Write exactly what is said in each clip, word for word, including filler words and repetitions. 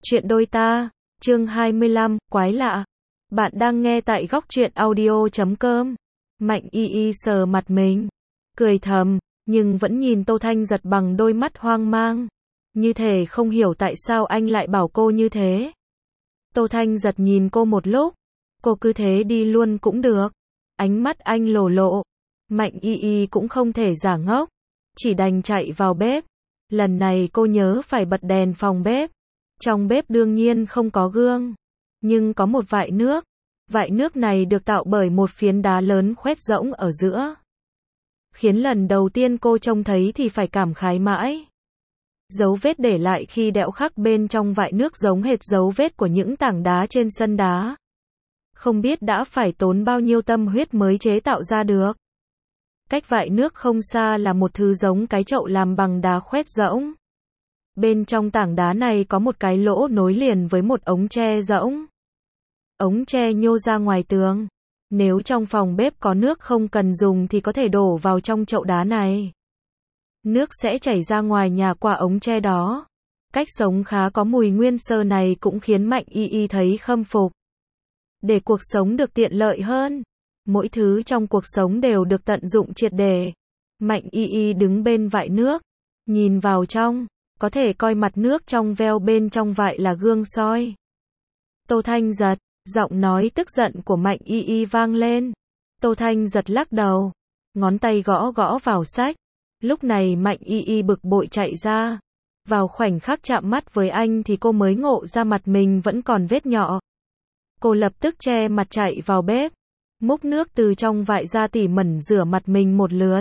Chuyện đôi ta, chương hai mươi lăm, quái lạ. Bạn đang nghe tại góc truyện audio chấm com. Mạnh y y sờ mặt mình, cười thầm, nhưng vẫn nhìn Tô Thanh Giật bằng đôi mắt hoang mang. Như thể không hiểu tại sao anh lại bảo cô như thế. Tô Thanh Giật nhìn cô một lúc, cô cứ thế đi luôn cũng được. Ánh mắt anh lồ lộ, Mạnh y y cũng không thể giả ngốc, chỉ đành chạy vào bếp. Lần này cô nhớ phải bật đèn phòng bếp. Trong bếp đương nhiên không có gương, nhưng có một vại nước. Vại nước này được tạo bởi một phiến đá lớn khoét rỗng ở giữa. Khiến lần đầu tiên cô trông thấy thì phải cảm khái mãi. Dấu vết để lại khi đẽo khắc bên trong vại nước giống hệt dấu vết của những tảng đá trên sân đá. Không biết đã phải tốn bao nhiêu tâm huyết mới chế tạo ra được. Cách vại nước không xa là một thứ giống cái chậu làm bằng đá khoét rỗng. Bên trong tảng đá này có một cái lỗ nối liền với một ống tre rỗng. Ống tre nhô ra ngoài tường. Nếu trong phòng bếp có nước không cần dùng thì có thể đổ vào trong chậu đá này. Nước sẽ chảy ra ngoài nhà qua ống tre đó. Cách sống khá có mùi nguyên sơ này cũng khiến Mạnh y y thấy khâm phục. Để cuộc sống được tiện lợi hơn, mỗi thứ trong cuộc sống đều được tận dụng triệt để. Mạnh y y đứng bên vại nước, nhìn vào trong. Có thể coi mặt nước trong veo bên trong vại là gương soi. Tô Thanh Giật, giọng nói tức giận của Mạnh y y vang lên. Tô Thanh Giật lắc đầu, ngón tay gõ gõ vào sách. Lúc này Mạnh y y bực bội chạy ra. Vào khoảnh khắc chạm mắt với anh thì cô mới ngộ ra mặt mình vẫn còn vết nhọ. Cô lập tức che mặt chạy vào bếp, múc nước từ trong vại ra tỉ mẩn rửa mặt mình một lượt.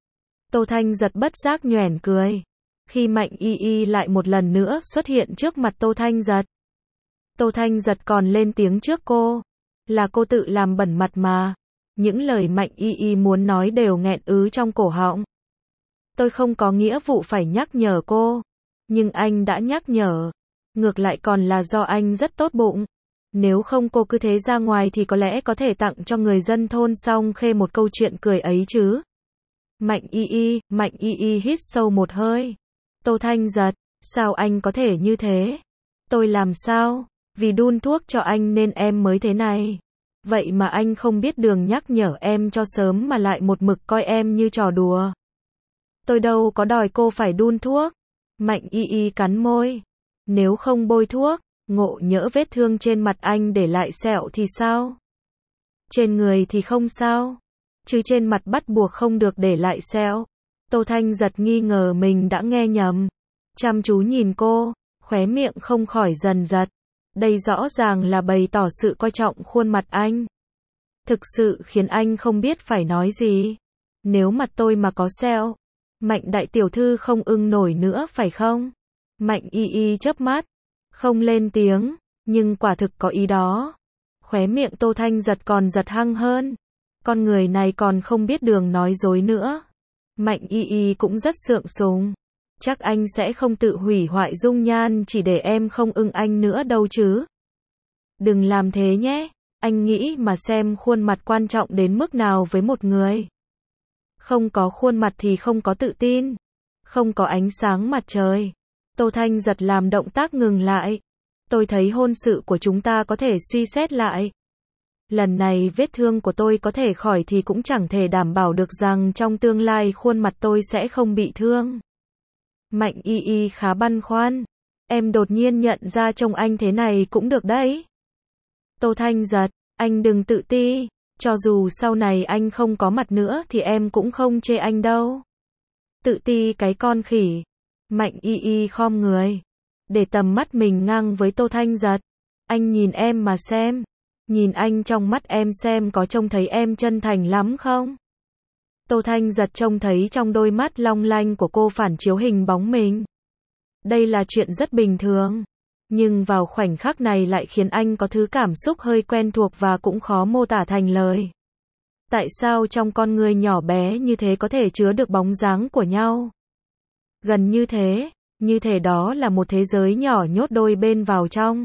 Tô Thanh Giật bất giác nhoẻn cười. Khi Mạnh y y lại một lần nữa xuất hiện trước mặt Tô Thanh Giật. Tô Thanh Giật còn lên tiếng trước cô. Là cô tự làm bẩn mặt mà. Những lời Mạnh y y muốn nói đều nghẹn ứ trong cổ họng. Tôi không có nghĩa vụ phải nhắc nhở cô. Nhưng anh đã nhắc nhở. Ngược lại còn là do anh rất tốt bụng. Nếu không cô cứ thế ra ngoài thì có lẽ có thể tặng cho người dân thôn Song Khê một câu chuyện cười ấy chứ. Mạnh y y, Mạnh y y hít sâu một hơi. Tô Thanh Giật, sao anh có thể như thế? Tôi làm sao? Vì đun thuốc cho anh nên em mới thế này. Vậy mà anh không biết đường nhắc nhở em cho sớm mà lại một mực coi em như trò đùa. Tôi đâu có đòi cô phải đun thuốc. Mạnh y y cắn môi. Nếu không bôi thuốc, ngộ nhỡ vết thương trên mặt anh để lại sẹo thì sao? Trên người thì không sao. Chứ trên mặt bắt buộc không được để lại sẹo. Tô Thanh Giật nghi ngờ mình đã nghe nhầm. Chăm chú nhìn cô, khóe miệng không khỏi dần giật. Đây rõ ràng là bày tỏ sự coi trọng khuôn mặt anh. Thực sự khiến anh không biết phải nói gì. Nếu mặt tôi mà có sẹo, Mạnh đại tiểu thư không ưng nổi nữa phải không? Mạnh y y chớp mắt, không lên tiếng, nhưng quả thực có ý đó. Khóe miệng Tô Thanh Giật còn giật hăng hơn. Con người này còn không biết đường nói dối nữa. Mạnh y y cũng rất sượng sùng. Chắc anh sẽ không tự hủy hoại dung nhan chỉ để em không ưng anh nữa đâu chứ. Đừng làm thế nhé. Anh nghĩ mà xem khuôn mặt quan trọng đến mức nào với một người. Không có khuôn mặt thì không có tự tin. Không có ánh sáng mặt trời. Tô Thanh Giật làm động tác ngừng lại. Tôi thấy hôn sự của chúng ta có thể suy xét lại. Lần này vết thương của tôi có thể khỏi thì cũng chẳng thể đảm bảo được rằng trong tương lai khuôn mặt tôi sẽ không bị thương. Mạnh y y khá băn khoăn. Em đột nhiên nhận ra trông anh thế này cũng được đấy. Tô Thanh Giật, anh đừng tự ti. Cho dù sau này anh không có mặt nữa thì em cũng không chê anh đâu. Tự ti cái con khỉ. Mạnh y y khom người. Để tầm mắt mình ngang với Tô Thanh Giật. Anh nhìn em mà xem. Nhìn anh trong mắt em xem có trông thấy em chân thành lắm không? Tô Thanh Giật trông thấy trong đôi mắt long lanh của cô phản chiếu hình bóng mình. Đây là chuyện rất bình thường. Nhưng vào khoảnh khắc này lại khiến anh có thứ cảm xúc hơi quen thuộc và cũng khó mô tả thành lời. Tại sao trong con người nhỏ bé như thế có thể chứa được bóng dáng của nhau? Gần như thế, như thể đó là một thế giới nhỏ nhốt đôi bên vào trong.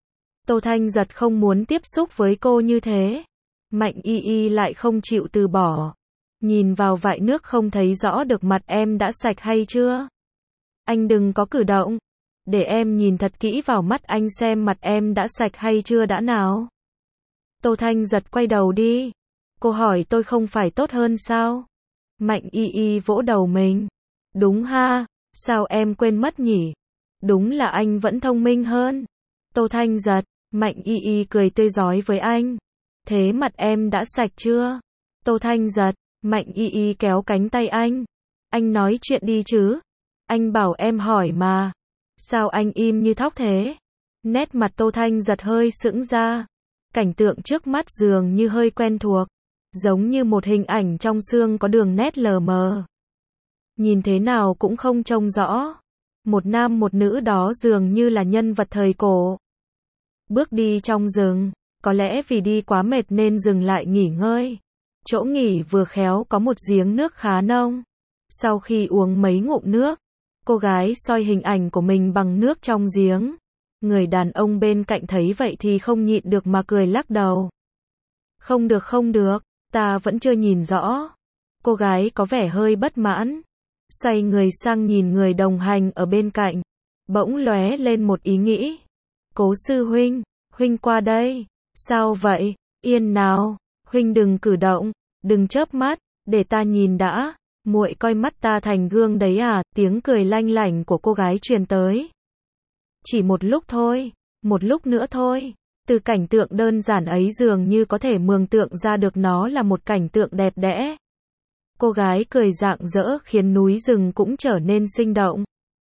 Tô Thanh Giật không muốn tiếp xúc với cô như thế. Mạnh y y lại không chịu từ bỏ. Nhìn vào vại nước không thấy rõ được mặt em đã sạch hay chưa? Anh đừng có cử động. để em nhìn thật kỹ vào mắt anh xem mặt em đã sạch hay chưa đã nào. Tô Thanh Giật quay đầu đi. Cô hỏi tôi không phải tốt hơn sao? Mạnh Y Y vỗ đầu mình. Đúng ha, sao em quên mất nhỉ? Đúng là anh vẫn thông minh hơn. Tô Thanh Giật, Mạnh Y Y cười tươi rói với anh. Thế mặt em đã sạch chưa? Tô Thanh Giật, Mạnh Y Y kéo cánh tay anh. Anh nói chuyện đi chứ. Anh bảo em hỏi mà. Sao anh im như thóc thế? Nét mặt Tô Thanh Giật hơi sững ra. Cảnh tượng trước mắt dường như hơi quen thuộc. Giống như một hình ảnh trong xương có đường nét lờ mờ. Nhìn thế nào cũng không trông rõ. Một nam một nữ đó dường như là nhân vật thời cổ. Bước đi trong rừng, có lẽ vì đi quá mệt nên dừng lại nghỉ ngơi. Chỗ nghỉ vừa khéo có một giếng nước khá nông. Sau khi uống mấy ngụm nước, cô gái soi hình ảnh của mình bằng nước trong giếng. Người đàn ông bên cạnh thấy vậy thì không nhịn được mà cười lắc đầu. Không được không được, ta vẫn chưa nhìn rõ. Cô gái có vẻ hơi bất mãn. Xoay người sang nhìn người đồng hành ở bên cạnh. Bỗng lóe lên một ý nghĩ. Cố sư huynh, huynh qua đây. Sao vậy? Yên nào, huynh đừng cử động, đừng chớp mắt, để ta nhìn đã. Muội coi mắt ta thành gương đấy à? Tiếng cười lanh lảnh của cô gái truyền tới. Chỉ một lúc thôi, một lúc nữa thôi. Từ cảnh tượng đơn giản ấy dường như có thể mường tượng ra được nó là một cảnh tượng đẹp đẽ. Cô gái cười rạng rỡ khiến núi rừng cũng trở nên sinh động.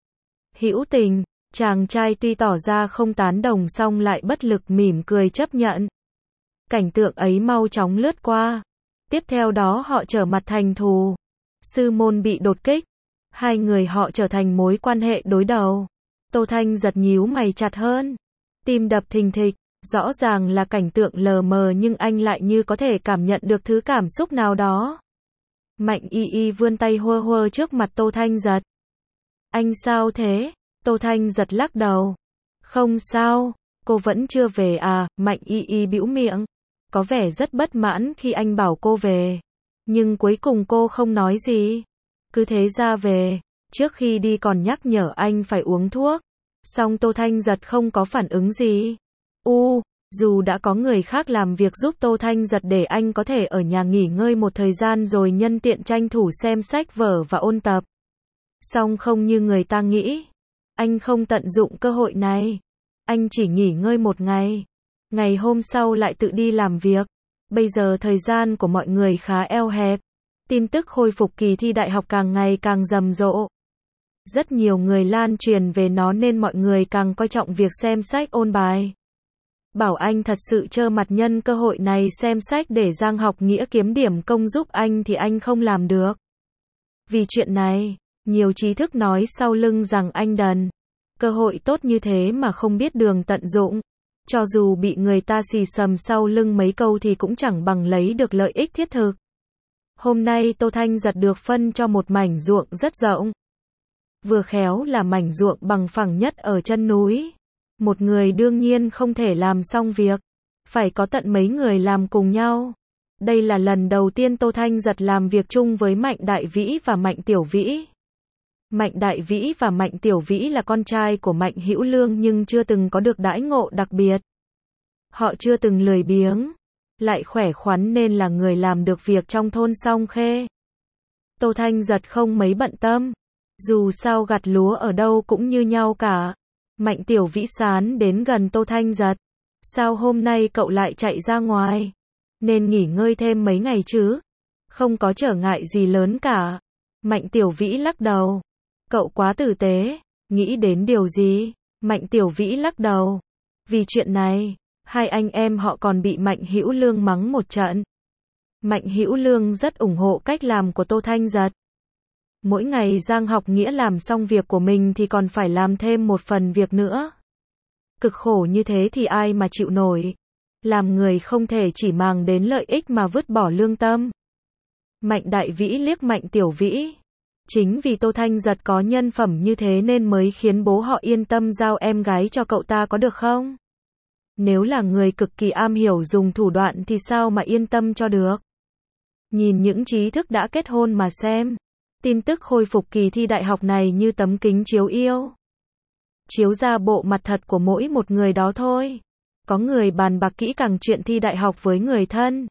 Hữu tình, chàng trai tuy tỏ ra không tán đồng song lại bất lực mỉm cười chấp nhận. Cảnh tượng ấy mau chóng lướt qua. Tiếp theo đó họ trở mặt thành thù. Sư môn bị đột kích. Hai người họ trở thành mối quan hệ đối đầu. Tô Thanh Giật nhíu mày chặt hơn. Tim đập thình thịch. Rõ ràng là cảnh tượng lờ mờ nhưng anh lại như có thể cảm nhận được thứ cảm xúc nào đó. Mạnh Y Y vươn tay hơ hơ trước mặt Tô Thanh Giật. Anh sao thế? Tô Thanh Giật lắc đầu. Không sao, cô vẫn chưa về à? Mạnh Y Y bĩu miệng. Có vẻ rất bất mãn khi anh bảo cô về. Nhưng cuối cùng cô không nói gì. Cứ thế ra về. Trước khi đi còn nhắc nhở anh phải uống thuốc. Song Tô Thanh Giật không có phản ứng gì. U, dù đã có người khác làm việc giúp Tô Thanh Giật để anh có thể ở nhà nghỉ ngơi một thời gian rồi nhân tiện tranh thủ xem sách vở và ôn tập. Song không như người ta nghĩ. Anh không tận dụng cơ hội này. Anh chỉ nghỉ ngơi một ngày. Ngày hôm sau lại tự đi làm việc. Bây giờ thời gian của mọi người khá eo hẹp. Tin tức khôi phục kỳ thi đại học càng ngày càng rầm rộ. Rất nhiều người lan truyền về nó nên mọi người càng coi trọng việc xem sách ôn bài. Bảo anh thật sự trơ mặt nhân cơ hội này xem sách để Giang Học Nghĩa kiếm điểm công giúp anh thì anh không làm được. Vì chuyện này, nhiều trí thức nói sau lưng rằng anh đần. Cơ hội tốt như thế mà không biết đường tận dụng. Cho dù bị người ta xì xầm sau lưng mấy câu thì cũng chẳng bằng lấy được lợi ích thiết thực. Hôm nay Tô Thanh Giật được phân cho một mảnh ruộng rất rộng. Vừa khéo là mảnh ruộng bằng phẳng nhất ở chân núi. Một người đương nhiên không thể làm xong việc. Phải có tận mấy người làm cùng nhau. Đây là lần đầu tiên Tô Thanh Giật làm việc chung với Mạnh Đại Vĩ và Mạnh Tiểu Vĩ. Mạnh Đại Vĩ và Mạnh Tiểu Vĩ là con trai của Mạnh Hữu Lương nhưng chưa từng có được đãi ngộ đặc biệt. Họ chưa từng lười biếng, lại khỏe khoắn nên là người làm được việc trong thôn Song Khê. Tô Thanh Giật không mấy bận tâm. Dù sao gặt lúa ở đâu cũng như nhau cả. Mạnh Tiểu Vĩ sán đến gần Tô Thanh Giật. Sao hôm nay cậu lại chạy ra ngoài? Nên nghỉ ngơi thêm mấy ngày chứ? Không có trở ngại gì lớn cả. Mạnh Tiểu Vĩ lắc đầu. Cậu quá tử tế. Nghĩ đến điều gì? Mạnh Tiểu Vĩ lắc đầu. Vì chuyện này, hai anh em họ còn bị Mạnh Hữu Lương mắng một trận. Mạnh Hữu Lương rất ủng hộ cách làm của Tô Thanh Giật. Mỗi ngày Giang Học Nghĩa làm xong việc của mình thì còn phải làm thêm một phần việc nữa. Cực khổ như thế thì ai mà chịu nổi. Làm người không thể chỉ màng đến lợi ích mà vứt bỏ lương tâm. Mạnh Đại Vĩ liếc Mạnh Tiểu Vĩ. Chính vì Tô Thanh Giật có nhân phẩm như thế nên mới khiến bố họ yên tâm giao em gái cho cậu ta có được không? Nếu là người cực kỳ am hiểu dùng thủ đoạn thì sao mà yên tâm cho được? Nhìn những trí thức đã kết hôn mà xem. Tin tức khôi phục kỳ thi đại học này như tấm kính chiếu yêu. chiếu ra bộ mặt thật của mỗi một người đó thôi. Có người bàn bạc kỹ càng chuyện thi đại học với người thân.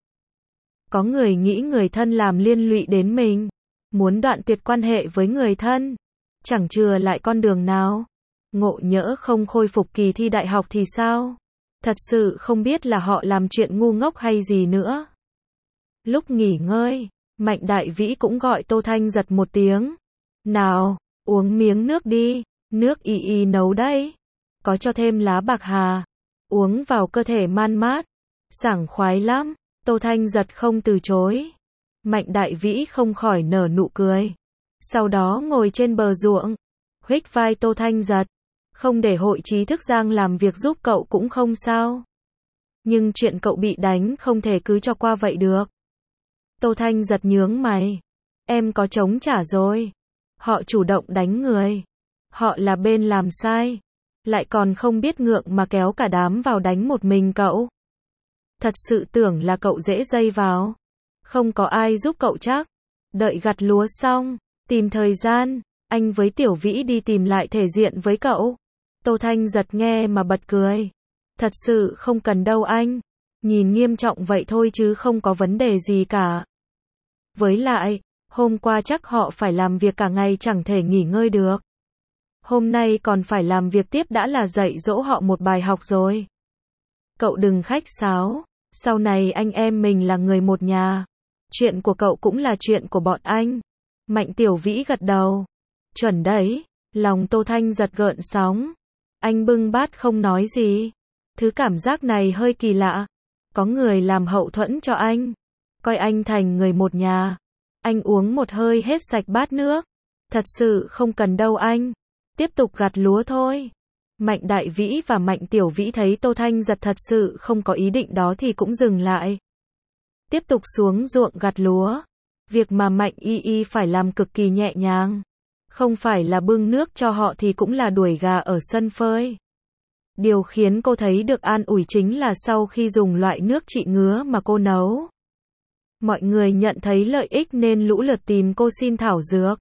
Có người nghĩ người thân làm liên lụy đến mình, muốn đoạn tuyệt quan hệ với người thân. Chẳng chừa lại con đường nào. Ngộ nhỡ không khôi phục kỳ thi đại học thì sao? Thật sự không biết là họ làm chuyện ngu ngốc hay gì nữa. Lúc nghỉ ngơi, Mạnh Đại Vĩ cũng gọi Tô Thanh Giật một tiếng. Nào, uống miếng nước đi, nước y y nấu đấy. Có cho thêm lá bạc hà. Uống vào cơ thể man mát. Sảng khoái lắm. Tô Thanh Giật không từ chối. Mạnh Đại Vĩ không khỏi nở nụ cười. Sau đó ngồi trên bờ ruộng, huých vai Tô Thanh Giật. Không để hội trí thức Giang làm việc giúp cậu cũng không sao. Nhưng chuyện cậu bị đánh không thể cứ cho qua vậy được. Tô Thanh Giật nhướng mày. Em có chống trả rồi. Họ chủ động đánh người. Họ là bên làm sai. Lại còn không biết ngượng mà kéo cả đám vào đánh một mình cậu. Thật sự tưởng là cậu dễ dây vào. Không có ai giúp cậu chắc. Đợi gặt lúa xong, tìm thời gian, anh với Tiểu Vĩ đi tìm lại thể diện với cậu. Tô Thanh Giật nghe mà bật cười. Thật sự không cần đâu anh. Nhìn nghiêm trọng vậy thôi chứ không có vấn đề gì cả. Với lại, hôm qua chắc họ phải làm việc cả ngày chẳng thể nghỉ ngơi được. Hôm nay còn phải làm việc tiếp đã là dạy dỗ họ một bài học rồi. Cậu đừng khách sáo. Sau này anh em mình là người một nhà. Chuyện của cậu cũng là chuyện của bọn anh. Mạnh Tiểu Vĩ gật đầu. Chuẩn đấy. Lòng Tô Thanh Giật gợn sóng. Anh bưng bát không nói gì. Thứ cảm giác này hơi kỳ lạ. Có người làm hậu thuẫn cho anh. Coi anh thành người một nhà. Anh uống một hơi hết sạch bát nước. Thật sự không cần đâu anh. Tiếp tục gặt lúa thôi. Mạnh Đại Vĩ và Mạnh Tiểu Vĩ thấy Tô Thanh Giật thật sự không có ý định đó thì cũng dừng lại. Tiếp tục xuống ruộng gặt lúa. Việc mà Mạnh Y Y phải làm cực kỳ nhẹ nhàng. Không phải là bưng nước cho họ thì cũng là đuổi gà ở sân phơi. Điều khiến cô thấy được an ủi chính là sau khi dùng loại nước trị ngứa mà cô nấu. Mọi người nhận thấy lợi ích nên lũ lượt tìm cô xin thảo dược.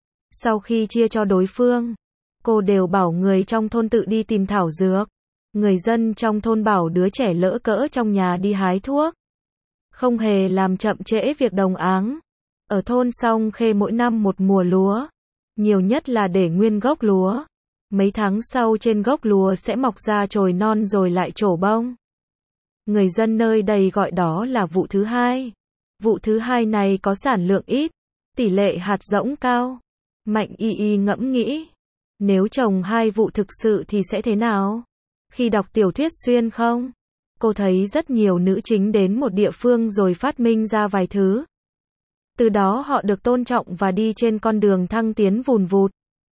Sau khi chia cho đối phương, cô đều bảo người trong thôn tự đi tìm thảo dược. Người dân trong thôn bảo đứa trẻ lỡ cỡ trong nhà đi hái thuốc. Không hề làm chậm trễ việc đồng áng. Ở thôn Song Khê mỗi năm một mùa lúa. Nhiều nhất là để nguyên gốc lúa. Mấy tháng sau trên gốc lúa sẽ mọc ra chồi non rồi lại trổ bông. Người dân nơi đây gọi đó là vụ thứ hai. Vụ thứ hai này có sản lượng ít, tỷ lệ hạt rỗng cao. Mạnh Y Y ngẫm nghĩ. Nếu trồng hai vụ thực sự thì sẽ thế nào? Khi đọc tiểu thuyết xuyên không? Cô thấy rất nhiều nữ chính đến một địa phương rồi phát minh ra vài thứ. Từ đó họ được tôn trọng và đi trên con đường thăng tiến vùn vụt.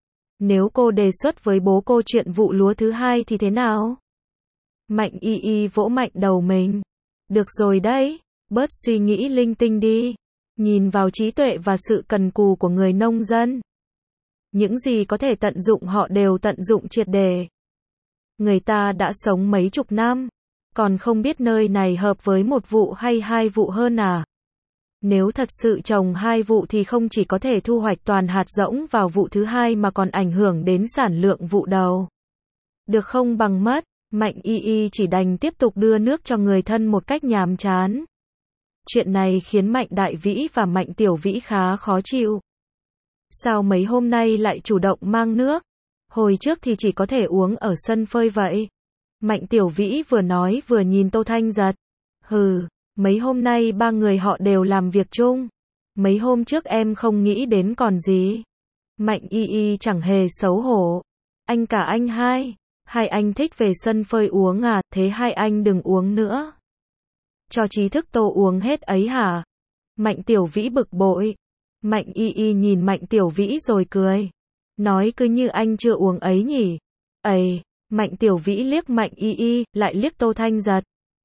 Nếu cô đề xuất với bố cô chuyện vụ lúa thứ hai thì thế nào? Mạnh Y Y vỗ mạnh đầu mình. Được rồi đấy, bớt suy nghĩ linh tinh đi. Nhìn vào trí tuệ và sự cần cù của người nông dân. Những gì có thể tận dụng họ đều tận dụng triệt để. Người ta đã sống mấy chục năm, còn không biết nơi này hợp với một vụ hay hai vụ hơn à? Nếu thật sự trồng hai vụ thì không chỉ có thể thu hoạch toàn hạt rỗng vào vụ thứ hai mà còn ảnh hưởng đến sản lượng vụ đầu. Được không bằng mất, Mạnh Y Y chỉ đành tiếp tục đưa nước cho người thân một cách nhàm chán. Chuyện này khiến Mạnh Đại Vĩ và Mạnh Tiểu Vĩ khá khó chịu. Sao mấy hôm nay lại chủ động mang nước? Hồi trước thì chỉ có thể uống ở sân phơi vậy. Mạnh Tiểu Vĩ vừa nói vừa nhìn Tô Thanh Giật. Hừ, mấy hôm nay ba người họ đều làm việc chung. Mấy hôm trước em không nghĩ đến còn gì. Mạnh Y Y chẳng hề xấu hổ. Anh cả anh hai. Hai anh thích về sân phơi uống à, thế hai anh đừng uống nữa. Cho trí thức Tô uống hết ấy hả? Mạnh Tiểu Vĩ bực bội. Mạnh Y Y nhìn Mạnh Tiểu Vĩ rồi cười. Nói cứ như anh chưa uống ấy nhỉ. Ây, Mạnh Tiểu Vĩ liếc Mạnh Y Y, lại liếc Tô Thanh Giật.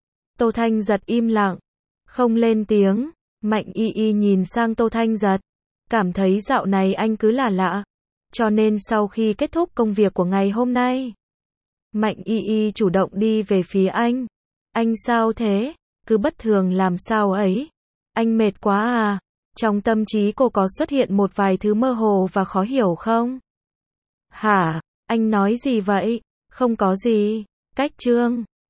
Tô Thanh Giật im lặng, không lên tiếng. Mạnh Y Y nhìn sang Tô Thanh Giật, cảm thấy dạo này anh cứ là lạ. Cho nên sau khi kết thúc công việc của ngày hôm nay, Mạnh Y Y chủ động đi về phía anh. Anh sao thế? Cứ bất thường làm sao ấy? Anh mệt quá à? Trong tâm trí cô có xuất hiện một vài thứ mơ hồ và khó hiểu không? Hả? Anh nói gì vậy? Không có gì. Cách Trương.